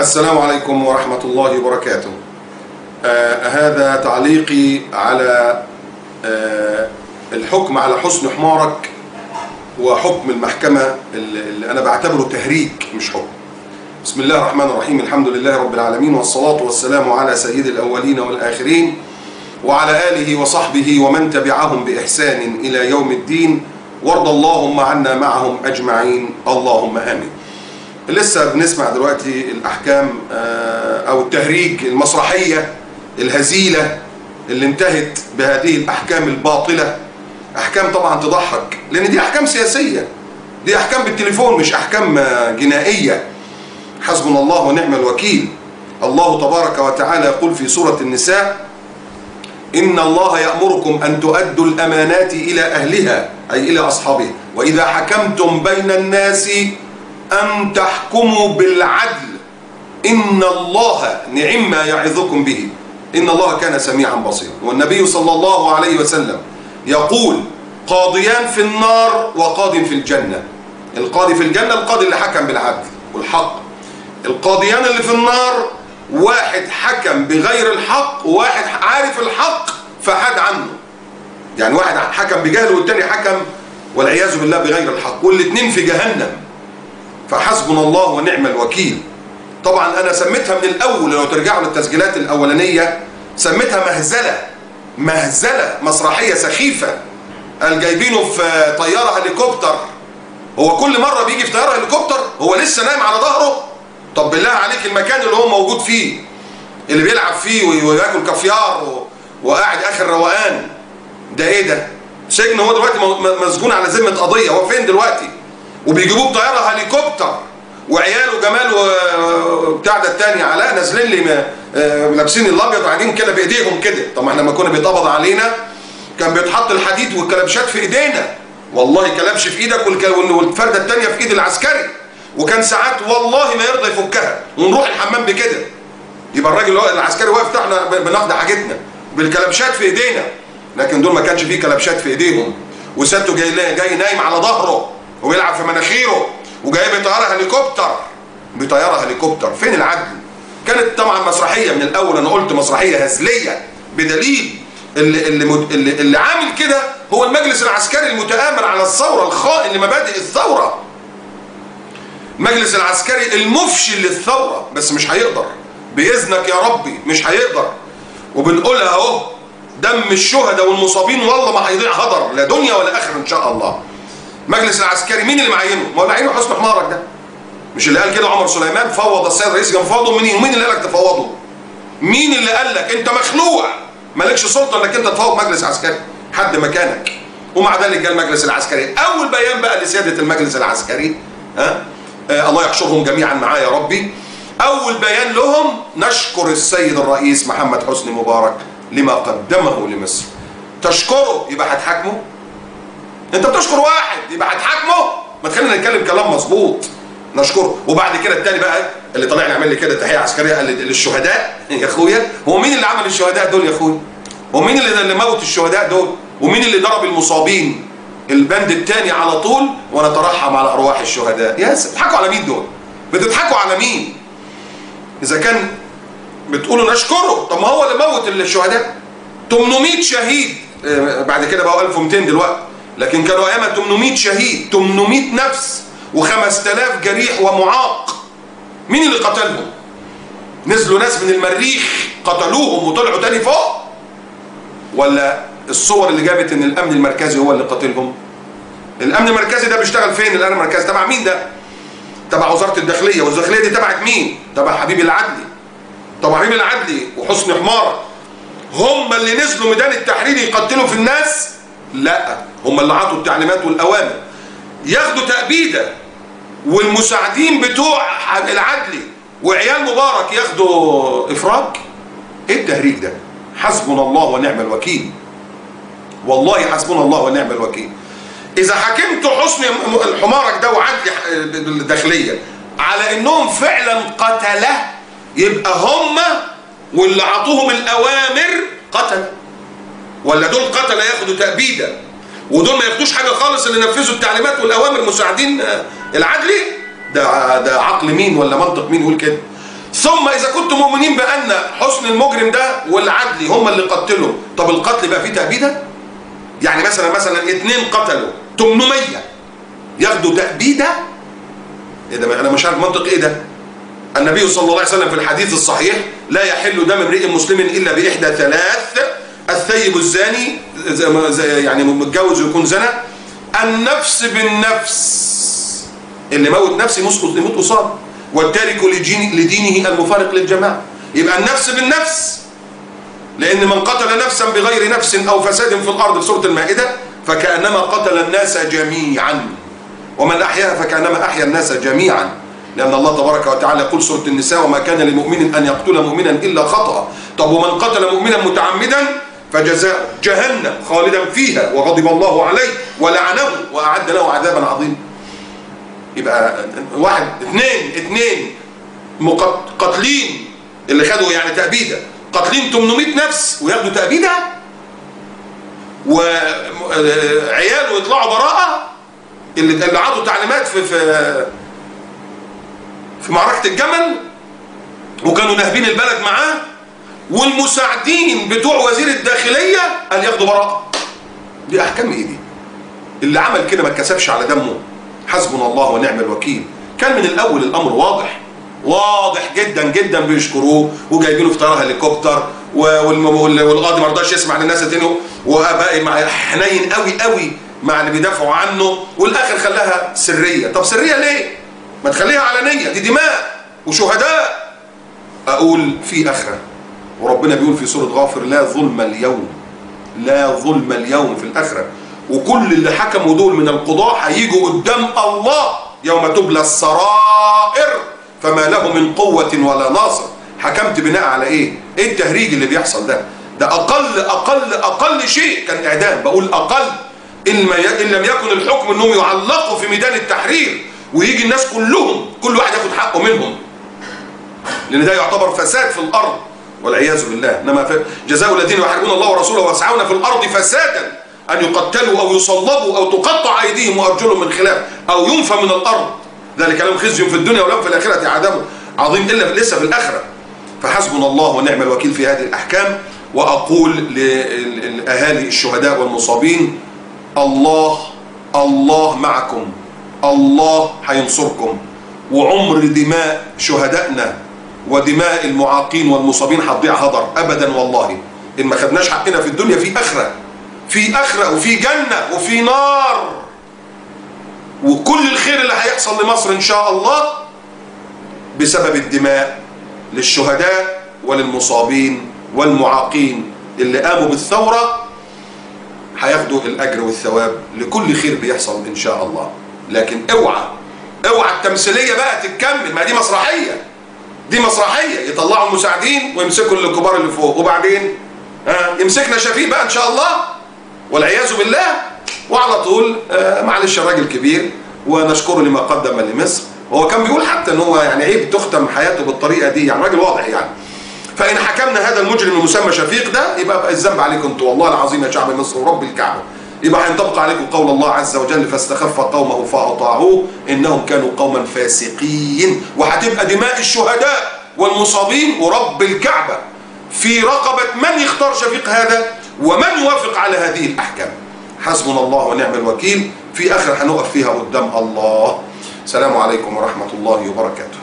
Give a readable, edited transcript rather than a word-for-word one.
السلام عليكم ورحمة الله وبركاته. هذا تعليقي على الحكم على حسن حمارك وحكم المحكمة اللي أنا بعتبره تهريج مش حكم. بسم الله الرحمن الرحيم، الحمد لله رب العالمين، والصلاة والسلام على سيد الأولين والآخرين وعلى آله وصحبه ومن تبعهم بإحسان إلى يوم الدين، وارض اللهم عنا معهم أجمعين اللهم آمين. لسه بنسمع دلوقتي الأحكام أو التهريج، المسرحية الهزيلة اللي انتهت بهذه الأحكام الباطلة. أحكام طبعا تضحك، لأن دي أحكام سياسية، دي أحكام بالتليفون مش أحكام جنائية. حسبنا الله ونعم الوكيل. الله تبارك وتعالى يقول في سورة النساء: إن الله يأمركم أن تؤدوا الأمانات إلى أهلها، أي إلى أصحابها، وإذا حكمتم بين الناس أن تحكموا بالعدل إن الله نعم ما يعظكم به إن الله كان سميعا بصيرا. والنبي صلى الله عليه وسلم يقول: قاضيان في النار وقاض في الجنة. القاضي في الجنة القاضي اللي حكم بالعدل والحق. القاضيان اللي في النار واحد حكم بغير الحق وواحد عارف الحق فحاد عنه، يعني واحد حكم بجهل والتاني حكم والعياذ بالله بغير الحق، والاثنين في جهنم. فحسبنا الله ونعم الوكيل. طبعا انا سميتها من الاول، لو ترجعوا للتسجيلات الاولانيه سميتها مهزله مسرحيه سخيفه. قال جايبينه في طياره هليكوبتر. هو كل مره بيجي في طياره هليكوبتر هو لسه نايم على ظهره؟ طب بالله عليك المكان اللي هو موجود فيه اللي بيلعب فيه وياكل كافيار وقاعد اخر روقان ده ايه ده؟ سجن. هو دلوقتي مسجون على ذمه قضيه. هو فين دلوقتي؟ وبيجيبوه بطياره هليكوبتر وعياله جمال وبتاع ده التاني علاء نازلين لي لابسين الابيض وقاعدين كده بايديهم كده. طب ما احنا لما كنا بيتقبض علينا كان بيتحط الحديد والكلبشات في ايدينا، والله كلبش في ايدك والفرده التانيه في ايد العسكري، وكان ساعات والله ما يرضى يفكها ونروح الحمام بكده. يبقى الراجل العسكري واقف تحنا بناخد حاجتنا بالكلبشات في ايدينا، لكن دول ما كانش فيه كلبشات في ايديهم، وسته جاي نايم على ظهره وبيلعب في مناخيره وجاي بطياره هليكوبتر. فين العدل؟ كانت طبعا مسرحيه من الاول. انا قلت مسرحيه هزليه بدليل اللي عامل كده هو المجلس العسكري المتآمر على الثوره، الخائن لمبادئ الثوره. المجلس العسكري المفشل للثوره، بس مش هيقدر باذنك يا ربي، مش هيقدر. وبنقولها اهو، دم الشهداء والمصابين والله ما هيضيع هدر لا دنيا ولا اخره ان شاء الله. المجلس العسكري مين اللي معينه؟ ما هو اللي معينه حسن حمارك ده. مش اللي قال كده عمر سليمان فوض السيد الرئيس؟ كان فوضه منين؟ ومين اللي قال لك تفوضه؟ مين اللي قال لك؟ انت مخلوع، مالكش سلطه انك انت تفوض مجلس عسكري حد مكانك. ومع ذلك جاء المجلس العسكري. اول بيان بقى لسياده المجلس العسكري، الله يحشرهم جميعا معايا يا ربي، اول بيان لهم: نشكر السيد الرئيس محمد حسني مبارك لما قدمه لمصر. تشكره يبقى هتحاكمه؟ انت بتشكر واحد يبقى هتحاكمه؟ ما تخلينا نتكلم كلام مظبوط. نشكره. وبعد كده التاني بقى اللي طلع يعمل لي كده تحيه عسكريه قال للشهداء يا اخويا. هو مين اللي عمل الشهداء دول يا اخويا؟ هو مين اللي موت الشهداء دول؟ ومين اللي ضرب المصابين؟ البند الثاني على طول: ونترحم على ارواح الشهداء. يا بتضحكوا على مين دول؟ بتضحكوا على مين؟ اذا كان بتقولوا نشكره، طب ما هو اللي موت الشهداء. 800 شهيد، بعد كده بقوا 1200 دلوقتي، لكن كانوا ايامها 800 شهيد، 800 نفس و5000 جريح ومعاق. مين اللي قتلهم؟ نزلوا ناس من المريخ قتلوهم وطلعوا تاني فوق؟ ولا الصور اللي جابت ان الامن المركزي هو اللي قتلهم؟ الامن المركزي ده بيشتغل فين؟ الامن المركزي تبع مين ده؟ تبع وزاره الداخليه، والداخليه دي تبعت مين؟ تبع حبيب العدلي. طب حبيب العدلي وحسني حمارك هم اللي نزلوا ميدان التحرير يقتلوا في الناس؟ لا، هم اللي عطوا التعليمات والاوامر ياخدوا تأبيده، والمساعدين بتوع العدلي وعيال مبارك ياخدوا افراج. ايه التهريج ده؟ حسبنا الله ونعم الوكيل. والله حسبنا الله ونعم الوكيل. اذا حكمت حسني حمارك ده وعدلي الداخليه على انهم فعلا قتله، يبقى هم واللي عطوهم الاوامر قتل، ولا دول قتله ياخدوا تأبيده ودول ما ياخدوش حاجه خالص اللي نفذوا التعليمات والاوامر مساعدين العدلي؟ ده عقل مين ولا منطق مين يقول كده؟ ثم إذا كنتم مؤمنين بأن حسن المجرم ده والعدلي هم اللي قتلوا، طب القتل بقى فيه تأبيدة؟ يعني مثلا 2 قتلوا 800 ياخدوا تأبيدة؟ ايه ده؟ انا مش عارف منطق ايه ده. النبي صلى الله عليه وسلم في الحديث الصحيح: لا يحل دم امرئ مسلم الا باحدى 3: الثيب الزاني يعني متجوز ويكون زنى، النفس بالنفس اللي موت نفسه يموت قصاد، والتارك لدينه المفارق للجماعه. يبقى النفس بالنفس، لان من قتل نفسا بغير نفس او فساد في الارض في سوره المائده فكانما قتل الناس جميعا، ومن احياها فكانما احيا الناس جميعا، لان الله تبارك وتعالى يقول سوره النساء: وما كان لمؤمن ان يقتل مؤمنا الا خطأ. طب ومن قتل مؤمنا متعمدا فجزاؤه جهنم خالدا فيها وغضب الله عليه ولعنه واعد له عذابا عظيما. يبقى 1 2 قاتلين اللي خدوا يعني تأبيدة، قاتلين 800 نفس وياخدوا تأبيدة، وعياله يطلعوا براءة، اللي عطوا تعليمات في معركة الجمل وكانوا ناهبين البلد معاه، والمساعدين بتوع وزير الداخلية قال ياخدوا براءة. دي أحكام إيه دي؟ اللي عمل كده ما اتكسبش على دمه. حسبنا الله ونعم الوكيل. كان من الأول الأمر واضح جدا جدا، بيشكروه وجايبينه في طياره هليكوبتر، والقاضي ما رضاش يسمع للناس تاني، وباقي مع حنين قوي مع اللي بيدافعوا عنه، والاخر خلاها سريه. طب سريه ليه؟ ما تخليها علنيه، دي دماء وشهداء. اقول في اخره، وربنا بيقول في سوره غافر: لا ظلم اليوم، لا ظلم اليوم في الاخره. وكل اللي حكموا دول من القضاة هيجوا قدام الله يوم تبلى السرائر فما له من قوة ولا ناصر. حكمت بناء على ايه؟ ايه التهريج اللي بيحصل ده؟ ده اقل شيء كان اعدام. بقول اقل، ان لم يكن الحكم انهم يعلقوا في ميدان التحرير ويجي الناس كلهم كل واحد ياخد حقه منهم، لان ده يعتبر فساد في الارض والعياذ بالله. انما جزاء الذين يحاربون الله ورسوله ويسعون في الارض فسادا ان يقتلوا او يصلبوا او تقطع ايديهم وارجلهم من خلاف او ينفى من الارض، ذلك لهم خزي في الدنيا ولهم في الاخره عذاب عظيم الا لسه في الاخره. فحسبنا الله ونعم الوكيل في هذه الاحكام. واقول لاهالي الشهداء والمصابين: الله معكم، الله هينصركم، وعمر دماء شهدائنا ودماء المعاقين والمصابين هتضيع هدر ابدا والله. ان ما خدناش حقنا في الدنيا في اخره وفي جنه وفي نار، وكل الخير اللي هيحصل لمصر ان شاء الله بسبب الدماء للشهداء وللمصابين والمعاقين اللي قاموا بالثوره، هياخدوا الاجر والثواب لكل خير بيحصل ان شاء الله. لكن اوعى التمثيليه بقى تتكمل، ما دي مسرحيه، يطلعوا المساعدين ويمسكوا الكبار اللي فوق، وبعدين يمسكنا شفيق بقى ان شاء الله والعياذ بالله. وعلى طول معلش الراجل كبير ونشكره لما قدم لمصر. هو كان بيقول حتى ان هو يعني عيب تختم حياته بالطريقه دي، يعني راجل واضح يعني. فان حكمنا هذا المجرم المسمى شفيق ده يبقى الذنب عليكم انتوا والله العظيم يا شعب مصر ورب الكعبه. يبقى هينطبق عليكم قول الله عز وجل: فاستخف قومه فاطاعوه انهم كانوا قوما فاسقين. وهتبقى دماء الشهداء والمصابين ورب الكعبه في رقبه من يختار شفيق هذا ومن يوافق على هذه الاحكام. حسبنا الله ونعم الوكيل. في اخر هنقف فيها قدام الله. السلام عليكم ورحمه الله وبركاته.